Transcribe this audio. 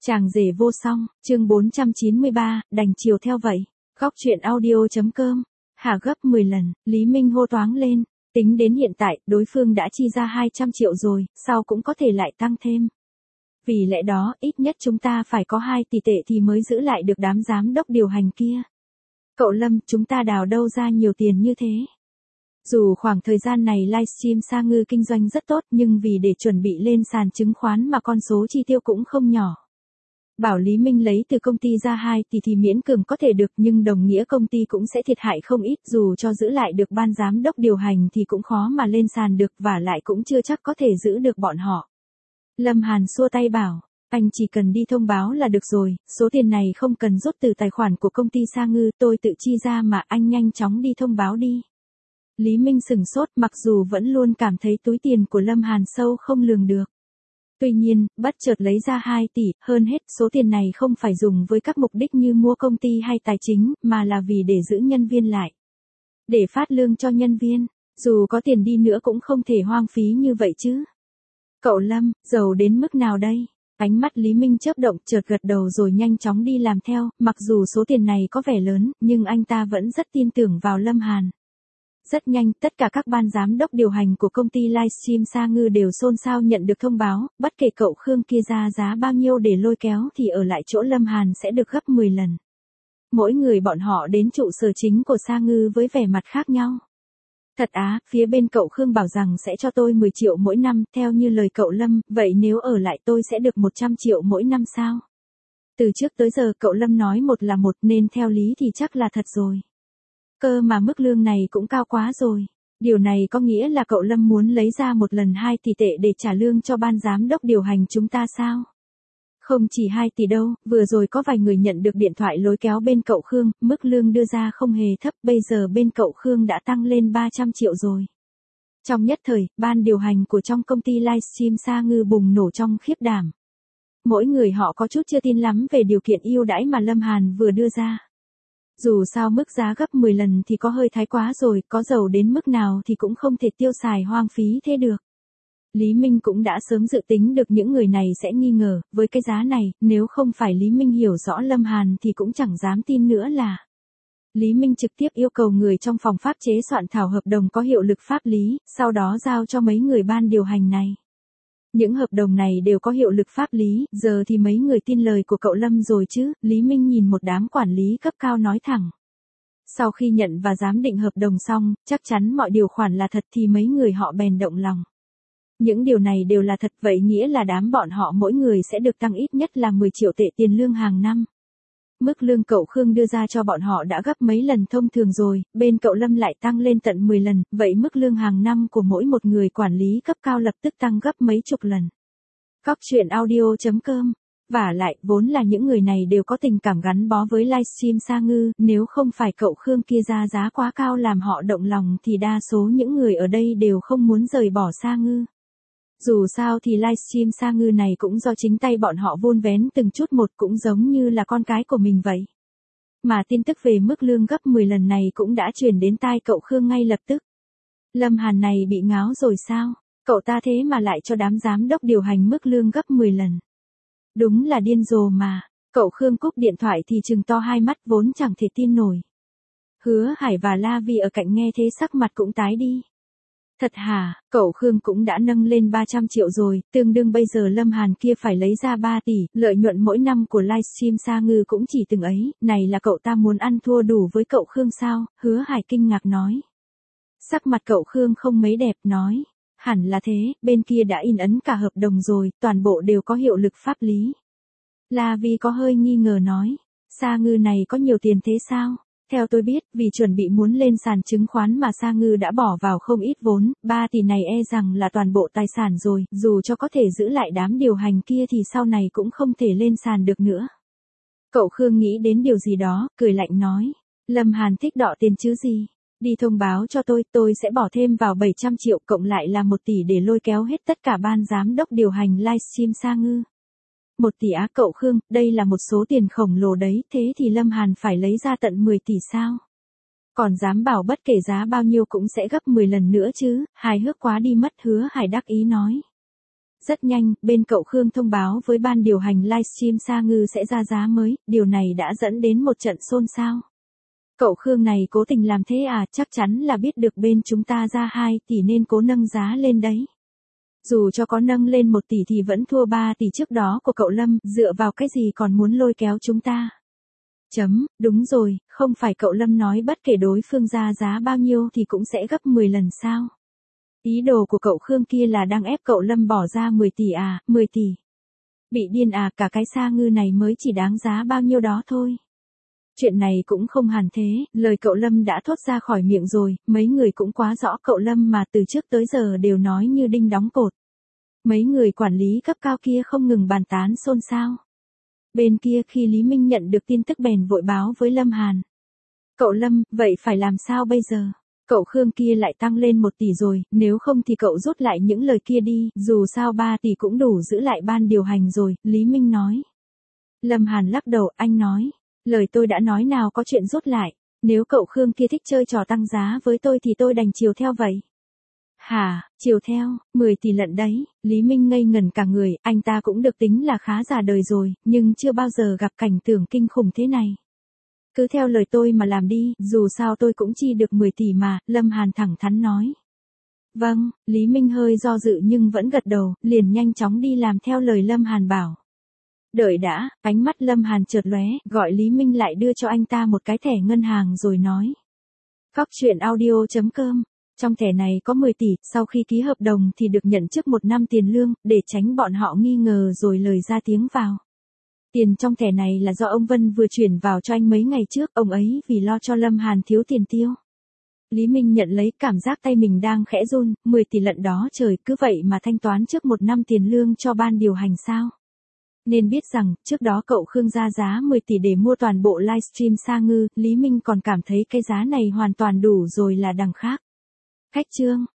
Chàng rể vô song, chương 493, đành chiều theo vậy. Góc truyện audio.com. Hạ gấp 10 lần, Lý Minh hô toáng lên. Tính đến hiện tại, đối phương đã chi ra 200 triệu rồi, sau cũng có thể lại tăng thêm. Vì lẽ đó, ít nhất chúng ta phải có 2 tỷ tệ thì mới giữ lại được đám giám đốc điều hành kia. Cậu Lâm, chúng ta đào đâu ra nhiều tiền như thế? Dù khoảng thời gian này livestream Sa Ngư kinh doanh rất tốt nhưng vì để chuẩn bị lên sàn chứng khoán mà con số chi tiêu cũng không nhỏ. Bảo Lý Minh lấy từ công ty ra 2 tỷ thì miễn cưỡng có thể được nhưng đồng nghĩa công ty cũng sẽ thiệt hại không ít, dù cho giữ lại được ban giám đốc điều hành thì cũng khó mà lên sàn được và lại cũng chưa chắc có thể giữ được bọn họ. Lâm Hàn xua tay bảo, anh chỉ cần đi thông báo là được rồi, số tiền này không cần rút từ tài khoản của công ty Sa Ngư, tôi tự chi ra mà, anh nhanh chóng đi thông báo đi. Lý Minh sửng sốt, mặc dù vẫn luôn cảm thấy túi tiền của Lâm Hàn sâu không lường được. Tuy nhiên, bất chợt lấy ra 2 tỷ, hơn hết số tiền này không phải dùng với các mục đích như mua công ty hay tài chính, mà là vì để giữ nhân viên lại. Để phát lương cho nhân viên, dù có tiền đi nữa cũng không thể hoang phí như vậy chứ. Cậu Lâm, giàu đến mức nào đây? Ánh mắt Lý Minh chớp động, chợt gật đầu rồi nhanh chóng đi làm theo, mặc dù số tiền này có vẻ lớn, nhưng anh ta vẫn rất tin tưởng vào Lâm Hàn. Rất nhanh, tất cả các ban giám đốc điều hành của công ty livestream Sa Ngư đều xôn xao nhận được thông báo, bất kể cậu Khương kia ra giá bao nhiêu để lôi kéo thì ở lại chỗ Lâm Hàn sẽ được gấp 10 lần. Mỗi người bọn họ đến trụ sở chính của Sa Ngư với vẻ mặt khác nhau. Thật á, phía bên cậu Khương bảo rằng sẽ cho tôi 10 triệu mỗi năm, theo như lời cậu Lâm, vậy nếu ở lại tôi sẽ được 100 triệu mỗi năm sao? Từ trước tới giờ cậu Lâm nói một là một nên theo lý thì chắc là thật rồi. Cơ mà mức lương này cũng cao quá rồi. Điều này có nghĩa là cậu Lâm muốn lấy ra một lần 2 tỷ tệ để trả lương cho ban giám đốc điều hành chúng ta sao? Không chỉ 2 tỷ đâu, vừa rồi có vài người nhận được điện thoại lôi kéo bên cậu Khương, mức lương đưa ra không hề thấp, bây giờ bên cậu Khương đã tăng lên 300 triệu rồi. Trong nhất thời, ban điều hành của trong công ty livestream Sa Ngư bùng nổ trong khiếp đảm. Mỗi người họ có chút chưa tin lắm về điều kiện ưu đãi mà Lâm Hàn vừa đưa ra. Dù sao mức giá gấp 10 lần thì có hơi thái quá rồi, có giàu đến mức nào thì cũng không thể tiêu xài hoang phí thế được. Lý Minh cũng đã sớm dự tính được những người này sẽ nghi ngờ, với cái giá này, nếu không phải Lý Minh hiểu rõ Lâm Hàn thì cũng chẳng dám tin nữa là. Lý Minh trực tiếp yêu cầu người trong phòng pháp chế soạn thảo hợp đồng có hiệu lực pháp lý, sau đó giao cho mấy người ban điều hành này. Những hợp đồng này đều có hiệu lực pháp lý, giờ thì mấy người tin lời của cậu Lâm rồi chứ, Lý Minh nhìn một đám quản lý cấp cao nói thẳng. Sau khi nhận và giám định hợp đồng xong, chắc chắn mọi điều khoản là thật thì mấy người họ bèn động lòng. Những điều này đều là thật, vậy nghĩa là đám bọn họ mỗi người sẽ được tăng ít nhất là 10 triệu tệ tiền lương hàng năm. Mức lương cậu Khương đưa ra cho bọn họ đã gấp mấy lần thông thường rồi, bên cậu Lâm lại tăng lên tận 10 lần, vậy mức lương hàng năm của mỗi một người quản lý cấp cao lập tức tăng gấp mấy chục lần. Góc truyện audio.com. Vả lại, vốn là những người này đều có tình cảm gắn bó với livestream Sa Ngư, nếu không phải cậu Khương kia ra giá quá cao làm họ động lòng thì đa số những người ở đây đều không muốn rời bỏ Sa Ngư. Dù sao thì livestream Sa Ngư này cũng do chính tay bọn họ vun vén từng chút một, cũng giống như là con cái của mình vậy. Mà tin tức về mức lương gấp 10 lần này cũng đã truyền đến tai cậu Khương ngay lập tức. Lâm Hàn này bị ngáo rồi sao? Cậu ta thế mà lại cho đám giám đốc điều hành mức lương gấp 10 lần. Đúng là điên rồ mà. Cậu Khương cúp điện thoại thì trừng to hai mắt, vốn chẳng thể tin nổi. Hứa Hải và La Vi ở cạnh nghe thế sắc mặt cũng tái đi. Thật hả, cậu Khương cũng đã nâng lên 300 triệu rồi, tương đương bây giờ Lâm Hàn kia phải lấy ra 3 tỷ, lợi nhuận mỗi năm của livestream Sa Ngư cũng chỉ từng ấy, này là cậu ta muốn ăn thua đủ với cậu Khương sao? Hứa Hải kinh ngạc nói. Sắc mặt cậu Khương không mấy đẹp, nói. Hẳn là thế, bên kia đã in ấn cả hợp đồng rồi, toàn bộ đều có hiệu lực pháp lý. La Vi có hơi nghi ngờ nói. Sa Ngư này có nhiều tiền thế sao? Theo tôi biết, vì chuẩn bị muốn lên sàn chứng khoán mà Sa Ngư đã bỏ vào không ít vốn, 3 tỷ này e rằng là toàn bộ tài sản rồi, dù cho có thể giữ lại đám điều hành kia thì sau này cũng không thể lên sàn được nữa. Cậu Khương nghĩ đến điều gì đó, cười lạnh nói. Lâm Hàn thích đọ tiền chứ gì? Đi thông báo cho tôi sẽ bỏ thêm vào 700 triệu cộng lại là 1 tỷ để lôi kéo hết tất cả ban giám đốc điều hành livestream Sa Ngư. 1 tỷ á cậu Khương, đây là một số tiền khổng lồ đấy, thế thì Lâm Hàn phải lấy ra tận 10 tỷ sao? Còn dám bảo bất kể giá bao nhiêu cũng sẽ gấp 10 lần nữa chứ, hài hước quá đi mất, Hứa Hải đắc ý nói. Rất nhanh, bên cậu Khương thông báo với ban điều hành livestream Sa Ngư sẽ ra giá mới, điều này đã dẫn đến một trận xôn xao. Cậu Khương này cố tình làm thế à, chắc chắn là biết được bên chúng ta ra 2 tỷ nên cố nâng giá lên đấy. Dù cho có nâng lên 1 tỷ thì vẫn thua 3 tỷ trước đó của cậu Lâm, dựa vào cái gì còn muốn lôi kéo chúng ta. Đúng rồi, không phải cậu Lâm nói bất kể đối phương ra giá bao nhiêu thì cũng sẽ gấp 10 lần sao? Ý đồ của cậu Khương kia là đang ép cậu Lâm bỏ ra 10 tỷ à, 10 tỷ. Bị điên à, cả cái Sa Ngư này mới chỉ đáng giá bao nhiêu đó thôi. Chuyện này cũng không hẳn thế, lời cậu Lâm đã thốt ra khỏi miệng rồi, mấy người cũng quá rõ cậu Lâm mà từ trước tới giờ đều nói như đinh đóng cột. Mấy người quản lý cấp cao kia không ngừng bàn tán xôn xao. Bên kia khi Lý Minh nhận được tin tức bèn vội báo với Lâm Hàn. Cậu Lâm, vậy phải làm sao bây giờ? Cậu Khương kia lại tăng lên 1 tỷ rồi, nếu không thì cậu rút lại những lời kia đi, dù sao 3 tỷ cũng đủ giữ lại ban điều hành rồi, Lý Minh nói. Lâm Hàn lắc đầu, anh nói. Lời tôi đã nói nào có chuyện rút lại, nếu cậu Khương kia thích chơi trò tăng giá với tôi thì tôi đành chiều theo vậy. Hả, chiều theo, 10 tỷ lận đấy, Lý Minh ngây ngẩn cả người, anh ta cũng được tính là khá già đời rồi, nhưng chưa bao giờ gặp cảnh tượng kinh khủng thế này. Cứ theo lời tôi mà làm đi, dù sao tôi cũng chi được 10 tỷ mà, Lâm Hàn thẳng thắn nói. Vâng, Lý Minh hơi do dự nhưng vẫn gật đầu, liền nhanh chóng đi làm theo lời Lâm Hàn bảo. Đợi đã, ánh mắt Lâm Hàn chợt lóe, gọi Lý Minh lại đưa cho anh ta một cái thẻ ngân hàng rồi nói. Cóc truyện audio.com, trong thẻ này có 10 tỷ, sau khi ký hợp đồng thì được nhận trước 1 năm tiền lương, để tránh bọn họ nghi ngờ rồi lời ra tiếng vào. Tiền trong thẻ này là do ông Vân vừa chuyển vào cho anh mấy ngày trước, ông ấy vì lo cho Lâm Hàn thiếu tiền tiêu. Lý Minh nhận lấy, cảm giác tay mình đang khẽ run, 10 tỷ lận đó trời, cứ vậy mà thanh toán trước 1 năm tiền lương cho ban điều hành sao? Nên biết rằng, trước đó cậu Khương ra giá 10 tỷ để mua toàn bộ livestream Sa Ngư, Lý Minh còn cảm thấy cái giá này hoàn toàn đủ rồi là đằng khác. Khách chương.